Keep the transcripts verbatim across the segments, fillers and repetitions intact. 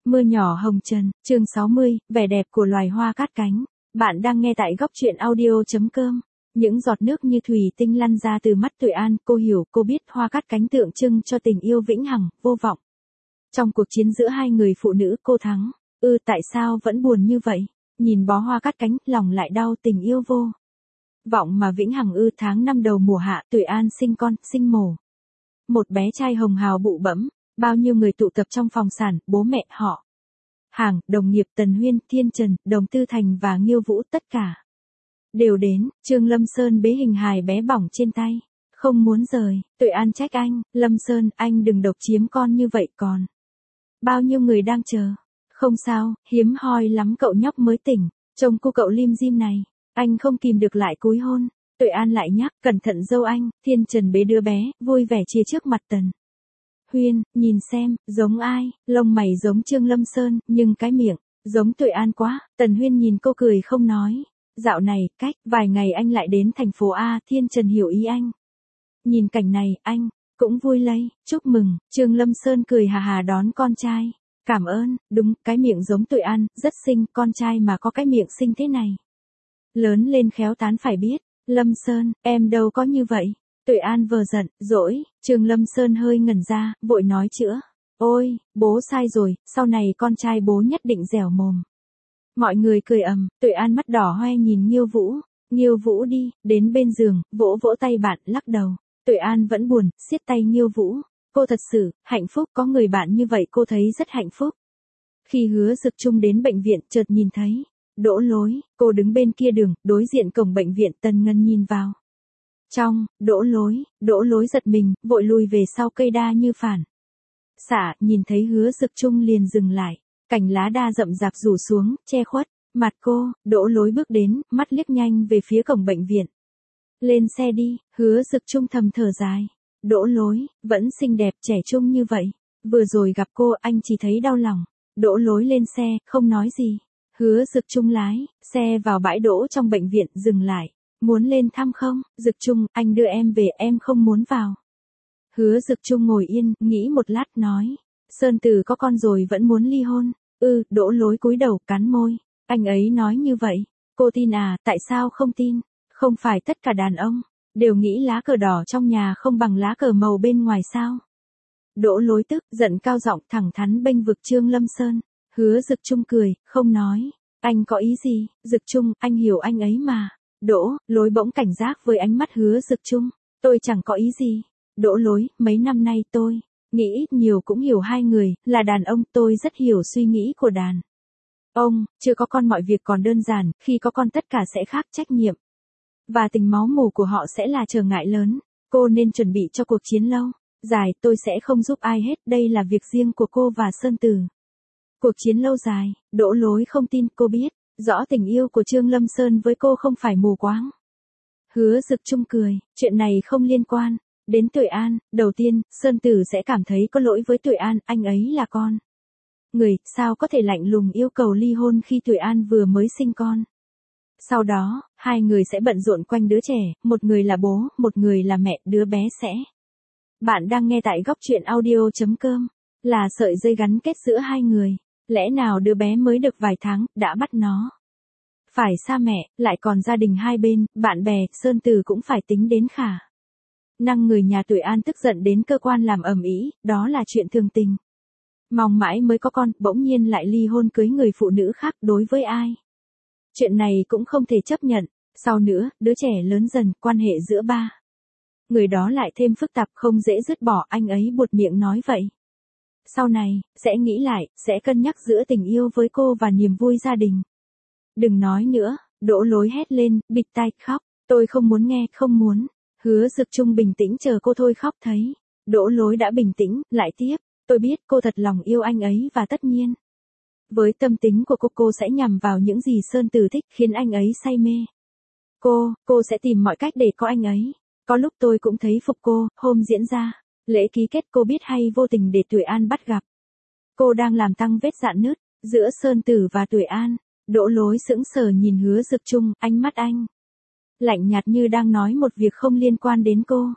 Mưa nhỏ hồng trần, chương sáu mươi, vẻ đẹp của loài hoa cát cánh. Bạn đang nghe tại góc truyện audio chấm com. Những giọt nước như thủy tinh lăn ra từ mắt Tuệ An, cô hiểu, cô biết hoa cát cánh tượng trưng cho tình yêu vĩnh hằng, vô vọng. Trong cuộc chiến giữa hai người phụ nữ, cô thắng. Ư tại sao vẫn buồn như vậy? Nhìn bó hoa cát cánh, lòng lại đau, tình yêu vô vọng mà vĩnh hằng ư. Tháng năm đầu mùa hạ, Tuệ An sinh con, sinh mổ. Một bé trai hồng hào bụ bẫm. Bao nhiêu người tụ tập trong phòng sản, bố mẹ họ Hàng, đồng nghiệp Tần Huyên, Thiên Trần, Đồng Tư Thành và Nghiêu Vũ, tất cả đều đến. Trương Lâm Sơn bế hình hài bé bỏng trên tay, không muốn rời. Tuệ An trách anh, Lâm Sơn, anh đừng độc chiếm con như vậy, còn bao nhiêu người đang chờ. Không sao, hiếm hoi lắm cậu nhóc mới tỉnh, trông cô cậu lim dim này. Anh không kìm được lại cúi hôn. Tuệ An lại nhắc, cẩn thận dâu anh. Thiên Trần bế đứa bé, vui vẻ chia trước mặt Tần Huyên, nhìn xem, giống ai? Lông mày giống Trương Lâm Sơn, nhưng cái miệng giống Tuệ An quá. Tần Huyên nhìn cô cười không nói. Dạo này, cách vài ngày anh lại đến thành phố A. Thiên Trần hiểu ý anh. Nhìn cảnh này, anh cũng vui lây. Chúc mừng. Trương Lâm Sơn cười hà hà đón con trai. Cảm ơn. Đúng, cái miệng giống Tuệ An, rất xinh. Con trai mà có cái miệng xinh thế này, lớn lên khéo tán phải biết. Lâm Sơn, em đâu có như vậy. Tuệ An vờ giận, dỗi. Trương Lâm Sơn hơi ngẩn ra, vội nói chữa. Ôi, bố sai rồi, sau này con trai bố nhất định dẻo mồm. Mọi người cười ầm. Tuệ An mắt đỏ hoe nhìn Nghiêu Vũ. Nghiêu Vũ đi, đến bên giường, vỗ vỗ tay bạn, lắc đầu. Tuệ An vẫn buồn, siết tay Nghiêu Vũ. Cô thật sự, hạnh phúc, có người bạn như vậy cô thấy rất hạnh phúc. Khi Hứa Dực Chung đến bệnh viện, chợt nhìn thấy Đỗ Lối, cô đứng bên kia đường, đối diện cổng bệnh viện. Tần Ngân nhìn vào trong. Đỗ Lối, Đỗ Lối giật mình, vội lùi về sau cây đa như phản xạ, nhìn thấy Hứa Dực Chung liền dừng lại. Cành lá đa rậm rạp rủ xuống, che khuất mặt cô. Đỗ Lối bước đến, mắt liếc nhanh về phía cổng bệnh viện. Lên xe đi. Hứa Dực Chung thầm thở dài. Đỗ Lối, vẫn xinh đẹp trẻ trung như vậy. Vừa rồi gặp cô, anh chỉ thấy đau lòng. Đỗ Lối lên xe, không nói gì. Hứa Dực Chung lái xe vào bãi đỗ trong bệnh viện, dừng lại. Muốn lên thăm không? Dực Chung, anh đưa em về, em không muốn vào. Hứa Dực Chung ngồi yên, nghĩ một lát nói. Sơn Từ có con rồi vẫn muốn ly hôn. Ừ, Đỗ Lối cúi đầu, cắn môi. Anh ấy nói như vậy. Cô tin à? Tại sao không tin? Không phải tất cả đàn ông đều nghĩ lá cờ đỏ trong nhà không bằng lá cờ màu bên ngoài sao? Đỗ Lối tức giận cao giọng thẳng thắn bênh vực Trương Lâm Sơn. Hứa Dực Chung cười, không nói. Anh có ý gì? Dực Chung, anh hiểu anh ấy mà. Đỗ Lối bỗng cảnh giác với ánh mắt Hứa Dực Chung. Tôi chẳng có ý gì. Đỗ Lối, mấy năm nay tôi nghĩ ít nhiều cũng hiểu hai người, là đàn ông, tôi rất hiểu suy nghĩ của đàn ông. Chưa có con mọi việc còn đơn giản, khi có con tất cả sẽ khác, trách nhiệm và tình máu mủ của họ sẽ là trở ngại lớn. Cô nên chuẩn bị cho cuộc chiến lâu dài, tôi sẽ không giúp ai hết, đây là việc riêng của cô và Sơn Từ. Cuộc chiến lâu dài. Đỗ Lối không tin, cô biết rõ tình yêu của Trương Lâm Sơn với cô không phải mù quáng. Hứa Dực Chung cười, chuyện này không liên quan đến Tuệ An. Đầu tiên, Sơn Từ sẽ cảm thấy có lỗi với Tuệ An, anh ấy là con người, sao có thể lạnh lùng yêu cầu ly hôn khi Tuệ An vừa mới sinh con. Sau đó, hai người sẽ bận rộn quanh đứa trẻ, một người là bố, một người là mẹ, đứa bé sẽ. Bạn đang nghe tại góc truyện audio chấm com, là sợi dây gắn kết giữa hai người. Lẽ nào đứa bé mới được vài tháng, đã bắt nó phải xa mẹ, lại còn gia đình hai bên, bạn bè, Sơn Từ cũng phải tính đến khả năng người nhà Tuệ An tức giận đến cơ quan làm ầm ĩ, đó là chuyện thường tình. Mong mãi mới có con, bỗng nhiên lại ly hôn cưới người phụ nữ khác, đối với ai? Chuyện này cũng không thể chấp nhận. Sau nữa, đứa trẻ lớn dần, quan hệ giữa ba người đó lại thêm phức tạp, không dễ dứt bỏ, anh ấy buột miệng nói vậy. Sau này, sẽ nghĩ lại, sẽ cân nhắc giữa tình yêu với cô và niềm vui gia đình. Đừng nói nữa. Đỗ Lối hét lên, bịt tai, khóc. Tôi không muốn nghe, không muốn. Hứa Dực Chung bình tĩnh chờ cô thôi khóc thấy. Đỗ Lối đã bình tĩnh, lại tiếp. Tôi biết cô thật lòng yêu anh ấy và tất nhiên, với tâm tính của cô, cô sẽ nhằm vào những gì Sơn Từ thích, khiến anh ấy say mê. Cô, cô sẽ tìm mọi cách để có anh ấy. Có lúc tôi cũng thấy phục cô, hôm diễn ra lễ ký kết, cô biết hay vô tình để Tuệ An bắt gặp. Cô đang làm tăng vết rạn nứt giữa Sơn Từ và Tuệ An. Đỗ Lối sững sờ nhìn Hứa Dực Chung, ánh mắt anh lạnh nhạt như đang nói một việc không liên quan đến cô.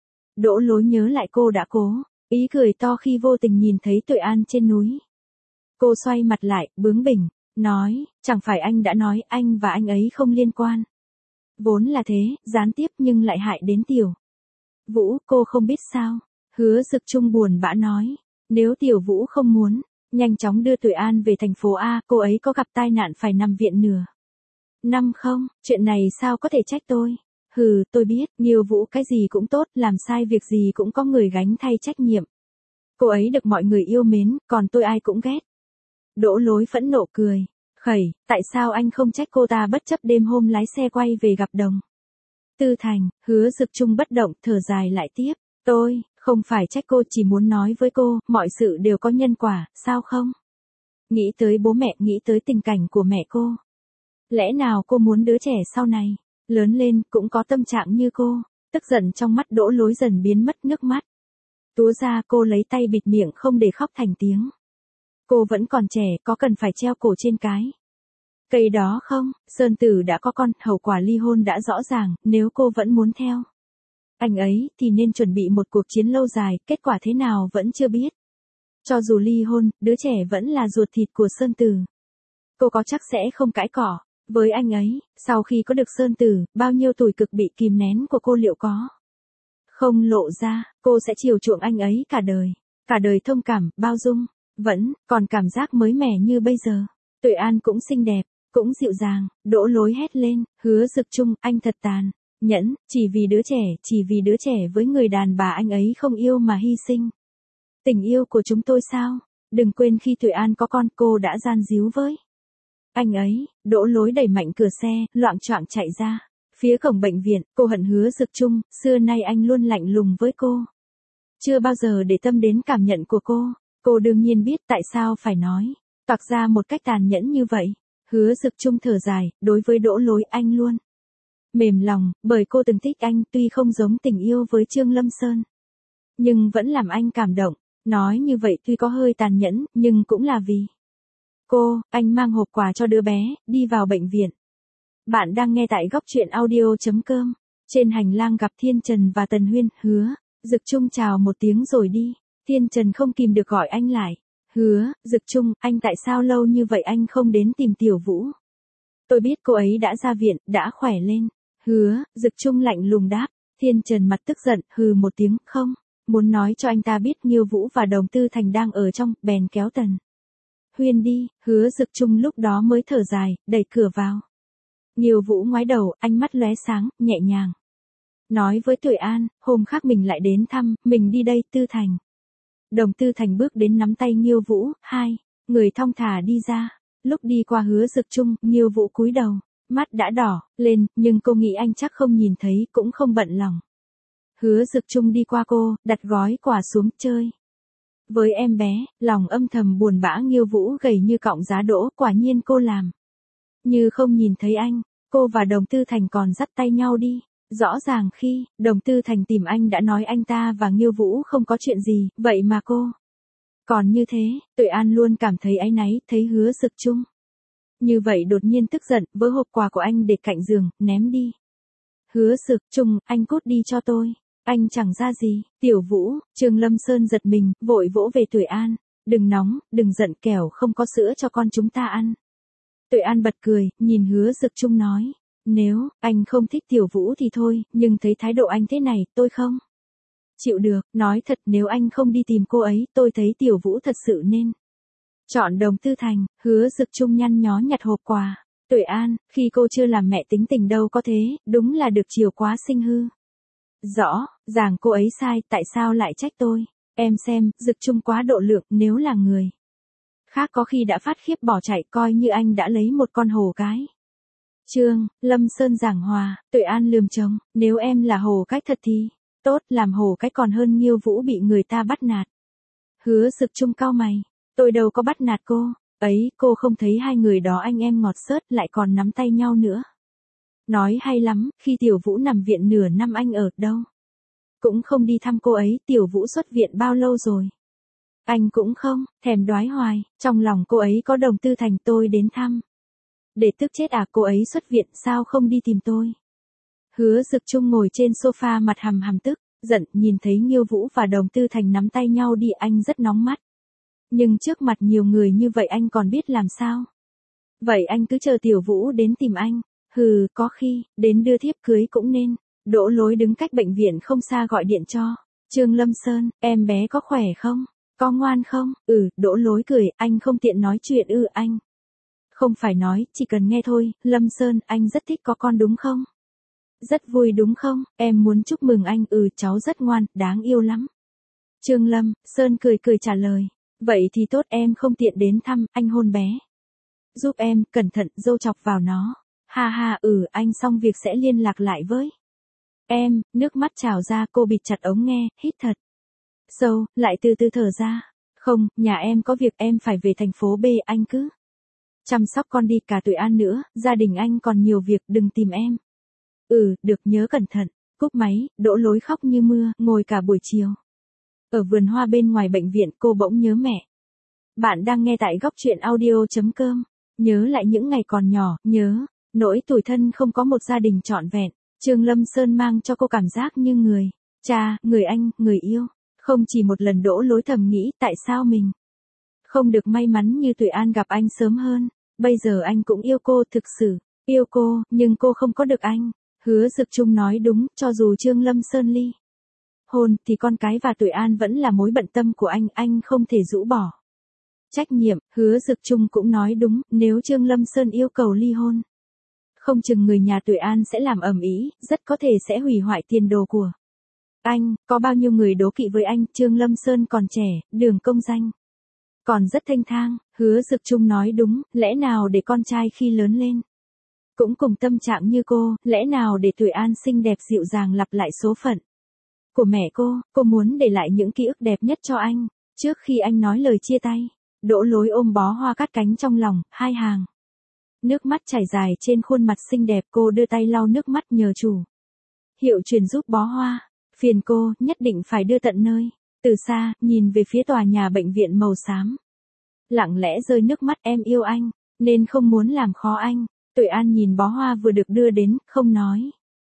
Đỗ Lối nhớ lại cô đã cố ý cười to khi vô tình nhìn thấy Tuệ An trên núi Cô xoay mặt lại, bướng bỉnh, nói, chẳng phải anh đã nói anh và anh ấy không liên quan. Vốn là thế, gián tiếp nhưng lại hại đến Tiểu Vũ, cô không biết sao. Hứa Dực Trung buồn bã nói, nếu Tiểu Vũ không muốn, nhanh chóng đưa Tuệ An về thành phố A, cô ấy có gặp tai nạn phải nằm viện nửa năm không, chuyện này sao có thể trách tôi. Hừ, tôi biết, Nghiêu Vũ cái gì cũng tốt, làm sai việc gì cũng có người gánh thay trách nhiệm. Cô ấy được mọi người yêu mến, còn tôi ai cũng ghét. Đỗ Lối phẫn nộ cười, khẩy, tại sao anh không trách cô ta bất chấp đêm hôm lái xe quay về gặp Đồng Tư Thành. Hứa Dực Trung bất động, thở dài lại tiếp, tôi không phải trách cô, chỉ muốn nói với cô, mọi sự đều có nhân quả, sao không? Nghĩ tới bố mẹ, nghĩ tới tình cảnh của mẹ cô. Lẽ nào cô muốn đứa trẻ sau này lớn lên cũng có tâm trạng như cô? Tức giận trong mắt Đỗ Lối dần biến mất nước mắt. Túa ra, cô lấy tay bịt miệng không để khóc thành tiếng. Cô vẫn còn trẻ, có cần phải treo cổ trên cái cây đó không? Sơn Tử đã có con, hậu quả ly hôn đã rõ ràng, nếu cô vẫn muốn theo anh ấy thì nên chuẩn bị một cuộc chiến lâu dài, kết quả thế nào vẫn chưa biết. Cho dù ly hôn, đứa trẻ vẫn là ruột thịt của Sơn Tử. Cô có chắc sẽ không cãi cỏ với anh ấy. Sau khi có được Sơn Tử, bao nhiêu tủi cực bị kìm nén của cô liệu có không lộ ra, cô sẽ chiều chuộng anh ấy cả đời. Cả đời thông cảm, bao dung, vẫn còn cảm giác mới mẻ như bây giờ. Tuệ An cũng xinh đẹp, cũng dịu dàng. Đỗ Lối hét lên, Hứa Dực Trung, anh thật tàn nhẫn, chỉ vì đứa trẻ, chỉ vì đứa trẻ với người đàn bà anh ấy không yêu mà hy sinh tình yêu của chúng tôi sao? Đừng quên khi Tuệ An có con, cô đã gian díu với anh ấy. Đỗ Lối đẩy mạnh cửa xe, loạng choạng chạy ra phía cổng bệnh viện. Cô hận Hứa Dực Trung, xưa nay anh luôn lạnh lùng với cô, chưa bao giờ để tâm đến cảm nhận của cô. Cô đương nhiên biết tại sao phải nói toạc ra một cách tàn nhẫn như vậy. Hứa Dực Trung thở dài, đối với Đỗ Lối anh luôn mềm lòng, bởi cô từng thích anh, tuy không giống tình yêu với Trương Lâm Sơn, nhưng vẫn làm anh cảm động. Nói như vậy tuy có hơi tàn nhẫn, nhưng cũng là vì cô. Anh mang hộp quà cho đứa bé, đi vào bệnh viện. Bạn đang nghe tại góc truyện audio.com. Trên hành lang gặp Thiên Trần và Tần Huyên. Hứa Dực Trung chào một tiếng rồi đi. Thiên Trần không kìm được gọi anh lại. Hứa Dực Trung, anh tại sao lâu như vậy anh không đến tìm Tiểu Vũ? Tôi biết cô ấy đã ra viện, đã khỏe lên. Hứa Dực Trung lạnh lùng đáp. Thiên Trần mặt tức giận, hừ một tiếng, không muốn nói cho anh ta biết Nghiêu Vũ và Đồng Tư Thành đang ở trong, bèn kéo Tần Huyên đi. Hứa Dực Trung lúc đó mới thở dài, đẩy cửa vào. Nghiêu Vũ ngoái đầu, ánh mắt lóe sáng, nhẹ nhàng nói với Tuệ An, hôm khác mình lại đến thăm, mình đi đây. Tư Thành. Đồng Tư Thành bước đến nắm tay Nghiêu Vũ, hai người thong thả đi ra. Lúc đi qua Hứa Dực Trung, Nghiêu Vũ cúi đầu, mắt đã đỏ lên, nhưng cô nghĩ anh chắc không nhìn thấy, cũng không bận lòng. Hứa Dực Trung đi qua cô, đặt gói quà xuống, chơi với em bé, lòng âm thầm buồn bã. Nghiêu Vũ gầy như cọng giá đỗ, quả nhiên cô làm như không nhìn thấy anh. Cô và Đồng Tư Thành còn dắt tay nhau đi. Rõ ràng khi Đồng Tư Thành tìm anh đã nói anh ta và Nghiêu Vũ không có chuyện gì, vậy mà cô còn như thế. Tuệ An luôn cảm thấy áy náy, thấy Hứa Dực Trung như vậy đột nhiên tức giận, vỡ hộp quà của anh để cạnh giường, ném đi. Hứa Dực Trung, anh cút đi cho tôi. Anh chẳng ra gì. Tiểu Vũ. Trương Lâm Sơn giật mình, vội vỗ về Tuệ An. Đừng nóng, đừng giận, kẻo không có sữa cho con chúng ta ăn. Tuệ An bật cười, nhìn Hứa Dực Trung nói. Nếu anh không thích Tiểu Vũ thì thôi, nhưng thấy thái độ anh thế này, tôi không chịu được. Nói thật, nếu anh không đi tìm cô ấy, tôi thấy Tiểu Vũ thật sự nên chọn Đồng Tư Thành. Hứa Dực Trung nhăn nhó nhặt hộp quà. Tuệ An, khi cô chưa làm mẹ tính tình đâu có thế, đúng là được chiều quá sinh hư. Rõ ràng cô ấy sai, tại sao lại trách tôi? Em xem, Dực Trung quá độ lượng, nếu là người khác có khi đã phát khiếp bỏ chạy, coi như anh đã lấy một con hổ cái. Trương Lâm Sơn giảng hòa. Tuệ An lườm chồng, nếu em là hổ cách thật thì tốt, làm hổ cách còn hơn Nghiêu Vũ bị người ta bắt nạt. Hứa Dực Trung cau mày, tôi đâu có bắt nạt cô ấy, cô không thấy hai người đó anh em ngọt xớt, lại còn nắm tay nhau nữa. Nói hay lắm, khi Tiểu Vũ nằm viện nửa năm anh ở đâu cũng không đi thăm cô ấy. Tiểu Vũ xuất viện bao lâu rồi? Anh cũng không thèm đoái hoài. Trong lòng cô ấy có Đồng Tư Thành, tôi đến thăm để tức chết à? Cô ấy xuất viện sao không đi tìm tôi? Hứa Dực Trung ngồi trên sofa mặt hầm hầm tức giận, nhìn thấy Nghiêu Vũ và Đồng Tư Thành nắm tay nhau đi, anh rất nóng mắt. Nhưng trước mặt nhiều người như vậy anh còn biết làm sao? Vậy anh cứ chờ Tiểu Vũ đến tìm anh. Hừ, có khi, đến đưa thiếp cưới cũng nên. Đỗ Lối đứng cách bệnh viện không xa gọi điện cho. Trương Lâm Sơn, em bé có khỏe không? Có ngoan không? Ừ, Đỗ Lối cười, anh không tiện nói chuyện ư anh. Không phải nói, chỉ cần nghe thôi, Lâm Sơn, anh rất thích có con đúng không? Rất vui đúng không? Em muốn chúc mừng anh, ừ cháu rất ngoan, đáng yêu lắm. Trương Lâm, Sơn cười cười trả lời. Vậy thì tốt em không tiện đến thăm, anh hôn bé. Giúp em, cẩn thận, dâu chọc vào nó. Ha ha, ừ, anh xong việc sẽ liên lạc lại với em, nước mắt trào ra cô bịt chặt ống nghe, hít thật sâu, lại từ từ thở ra. Không, nhà em có việc em phải về thành phố B, anh cứ chăm sóc con đi, cả tuổi An nữa, gia đình anh còn nhiều việc, đừng tìm em. Ừ, được, nhớ cẩn thận. Cúp máy, Đỗ Lối khóc như mưa, ngồi cả buổi chiều. Ở vườn hoa bên ngoài bệnh viện cô bỗng nhớ mẹ. Bạn đang nghe tại góc truyện audio.com. Nhớ lại những ngày còn nhỏ, nhớ, nỗi tủi thân không có một gia đình trọn vẹn. Trương Lâm Sơn mang cho cô cảm giác như người cha, người anh, người yêu. Không chỉ một lần Đỗ Lối thầm nghĩ tại sao mình không được may mắn như Tuổi An gặp anh sớm hơn. Bây giờ anh cũng yêu cô, thực sự yêu cô, nhưng cô không có được anh. Hứa Dực Trung nói đúng, cho dù Trương Lâm Sơn ly hôn thì con cái và Tuổi An vẫn là mối bận tâm của anh, anh không thể rũ bỏ trách nhiệm. Hứa Dực Trung cũng nói đúng, nếu Trương Lâm Sơn yêu cầu ly hôn, không chừng người nhà Tuổi An sẽ làm ầm ĩ, rất có thể sẽ hủy hoại tiền đồ của anh. Có bao nhiêu người đố kỵ với anh, Trương Lâm Sơn còn trẻ, đường công danh còn rất thênh thang. Hứa Dực Trung nói đúng, lẽ nào để con trai khi lớn lên cũng cùng tâm trạng như cô, lẽ nào để Tuổi An xinh đẹp dịu dàng lặp lại số phận của mẹ cô. Cô muốn để lại những ký ức đẹp nhất cho anh, trước khi anh nói lời chia tay. Đỗ Lối ôm bó hoa cát cánh trong lòng, hai hàng nước mắt chảy dài trên khuôn mặt xinh đẹp. Cô đưa tay lau nước mắt nhờ chủ hiệu truyền giúp bó hoa. Phiền cô, nhất định phải đưa tận nơi. Từ xa, nhìn về phía tòa nhà bệnh viện màu xám, lặng lẽ rơi nước mắt. Em yêu anh, nên không muốn làm khó anh. Tuổi An nhìn bó hoa vừa được đưa đến, không nói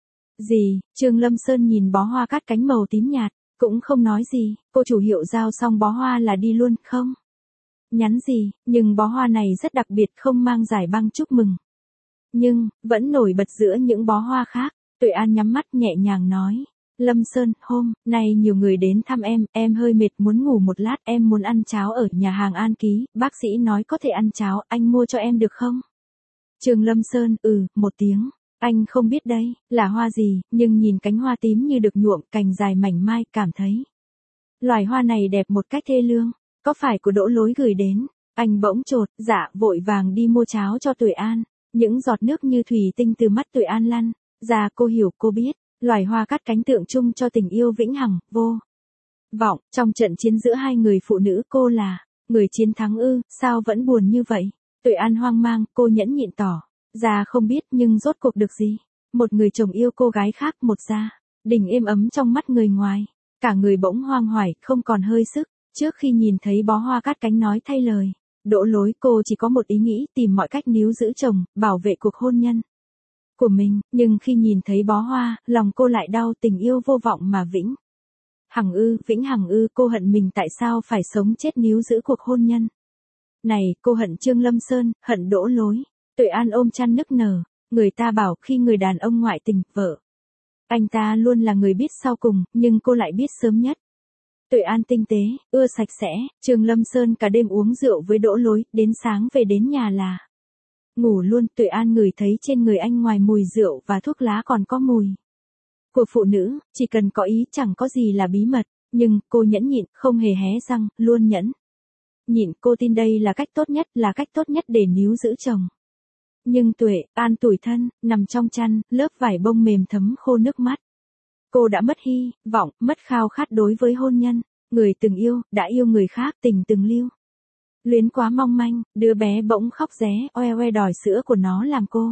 gì. Trương Lâm Sơn nhìn bó hoa cát cánh màu tím nhạt, cũng không nói gì. Cô chủ hiệu giao xong bó hoa là đi luôn, không nhắn gì, nhưng bó hoa này rất đặc biệt, không mang giải băng chúc mừng, nhưng vẫn nổi bật giữa những bó hoa khác. Tuổi An nhắm mắt nhẹ nhàng nói, Lâm Sơn, hôm nay nhiều người đến thăm em, em hơi mệt muốn ngủ một lát, em muốn ăn cháo ở nhà hàng An Ký, bác sĩ nói có thể ăn cháo, anh mua cho em được không? Trương Lâm Sơn, ừ, một tiếng. Anh không biết đây là hoa gì, nhưng nhìn cánh hoa tím như được nhuộm, cành dài mảnh mai, cảm thấy loài hoa này đẹp một cách thê lương. Có phải của Đỗ Lối gửi đến? Anh bỗng chột dạ, vội vàng đi mua cháo cho Tuổi An. Những giọt nước như thủy tinh từ mắt Tuổi An lăn ra. Cô hiểu, cô biết, loài hoa cát cánh tượng trưng cho tình yêu vĩnh hằng, vô vọng. Trong trận chiến giữa hai người phụ nữ, cô là người chiến thắng ư? Sao vẫn buồn như vậy? Tuổi An hoang mang, cô nhẫn nhịn tỏ ra không biết, nhưng rốt cuộc được gì? Một người chồng yêu cô gái khác, một gia đình êm ấm trong mắt người ngoài. Cả người bỗng hoang hoài, không còn hơi sức. Trước khi nhìn thấy bó hoa cát cánh nói thay lời Đỗ Lối, cô chỉ có một ý nghĩ, tìm mọi cách níu giữ chồng, bảo vệ cuộc hôn nhân của mình. Nhưng khi nhìn thấy bó hoa, lòng cô lại đau. Tình yêu vô vọng mà vĩnh hằng ư? Vĩnh hằng ư? Cô hận mình tại sao phải sống chết níu giữ cuộc hôn nhân này. Cô hận Trương Lâm Sơn, hận Đỗ Lối. Tuổi An ôm chăn nức nở. Người ta bảo khi người đàn ông ngoại tình, vợ anh ta luôn là người biết sau cùng, nhưng cô lại biết sớm nhất. Tuổi An tinh tế, ưa sạch sẽ. Trương Lâm Sơn cả đêm uống rượu với Đỗ Lối, đến sáng về đến nhà là ngủ luôn. Tuổi An ngửi thấy trên người anh ngoài mùi rượu và thuốc lá còn có mùi của phụ nữ. Chỉ cần có ý, chẳng có gì là bí mật. Nhưng cô nhẫn nhịn, không hề hé răng, luôn nhẫn nhịn. Cô tin đây là cách tốt nhất, là cách tốt nhất để níu giữ chồng. Nhưng Tuổi An tủi thân, nằm trong chăn, lớp vải bông mềm thấm khô nước mắt. Cô đã mất hy vọng, mất khao khát đối với hôn nhân. Người từng yêu, đã yêu người khác, tình từng lưu luyến quá mong manh. Đứa bé bỗng khóc ré oe oe đòi sữa của nó làm cô.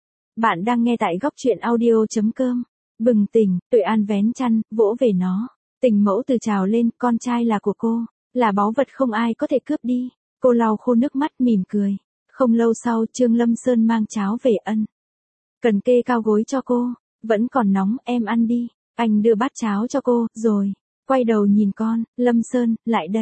Bạn đang nghe tại góc truyện audio.com. Bừng tỉnh, Tuổi An vén chăn, vỗ về nó. Tình mẫu từ trào lên, con trai là của cô, là báu vật không ai có thể cướp đi. Cô lau khô nước mắt, mỉm cười. Không lâu sau, Trương Lâm Sơn mang cháo về, ân cần kê cao gối cho cô. Vẫn còn nóng, em ăn đi. Anh đưa bát cháo cho cô, rồi quay đầu nhìn con. Lâm Sơn, lại đây.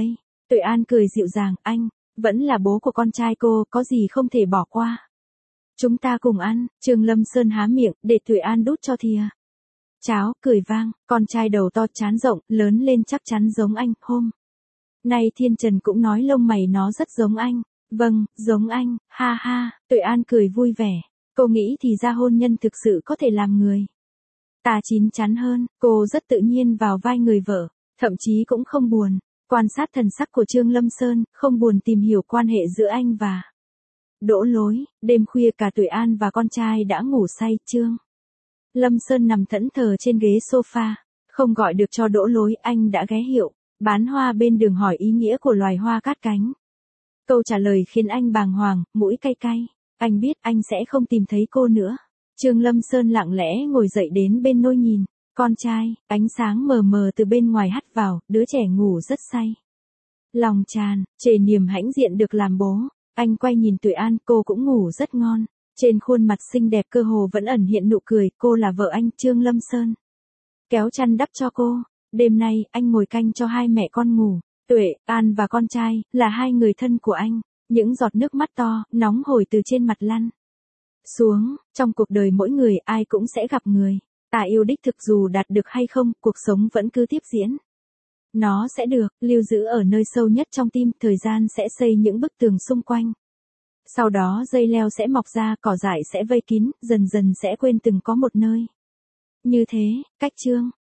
Tuệ An cười dịu dàng, anh, vẫn là bố của con trai cô, có gì không thể bỏ qua. Chúng ta cùng ăn, Trương Lâm Sơn há miệng, để Tuệ An đút cho thìa. Cháo, cười vang, con trai đầu to trán rộng, lớn lên chắc chắn giống anh, hôm. Nay Thiên Trần cũng nói lông mày nó rất giống anh. Vâng, giống anh, ha ha, Tuệ An cười vui vẻ. Cô nghĩ thì ra hôn nhân thực sự có thể làm người ta chín chắn hơn, cô rất tự nhiên vào vai người vợ, thậm chí cũng không buồn. Quan sát thần sắc của Trương Lâm Sơn, không buồn tìm hiểu quan hệ giữa anh và Đỗ Lối. Đêm khuya cả Tuệ An và con trai đã ngủ say. Trương Lâm Sơn nằm thẫn thờ trên ghế sofa, không gọi được cho Đỗ Lối, anh đã ghé hiệu bán hoa bên đường hỏi ý nghĩa của loài hoa cát cánh. Câu trả lời khiến anh bàng hoàng, mũi cay cay. Anh biết anh sẽ không tìm thấy cô nữa. Trương Lâm Sơn lặng lẽ ngồi dậy đến bên nôi nhìn con trai, ánh sáng mờ mờ từ bên ngoài hắt vào, đứa trẻ ngủ rất say. Lòng tràn trề niềm hãnh diện được làm bố. Anh quay nhìn Tuệ An, cô cũng ngủ rất ngon. Trên khuôn mặt xinh đẹp cơ hồ vẫn ẩn hiện nụ cười, cô là vợ anh. Trương Lâm Sơn kéo chăn đắp cho cô. Đêm nay, anh ngồi canh cho hai mẹ con ngủ. Tuệ An và con trai, là hai người thân của anh. Những giọt nước mắt to, nóng hổi từ trên mặt lăn xuống. Trong cuộc đời mỗi người ai cũng sẽ gặp người ta yêu đích thực, dù đạt được hay không, cuộc sống vẫn cứ tiếp diễn. Nó sẽ được lưu giữ ở nơi sâu nhất trong tim, thời gian sẽ xây những bức tường xung quanh. Sau đó dây leo sẽ mọc ra, cỏ dại sẽ vây kín, dần dần sẽ quên từng có một nơi. Như thế, cách Trương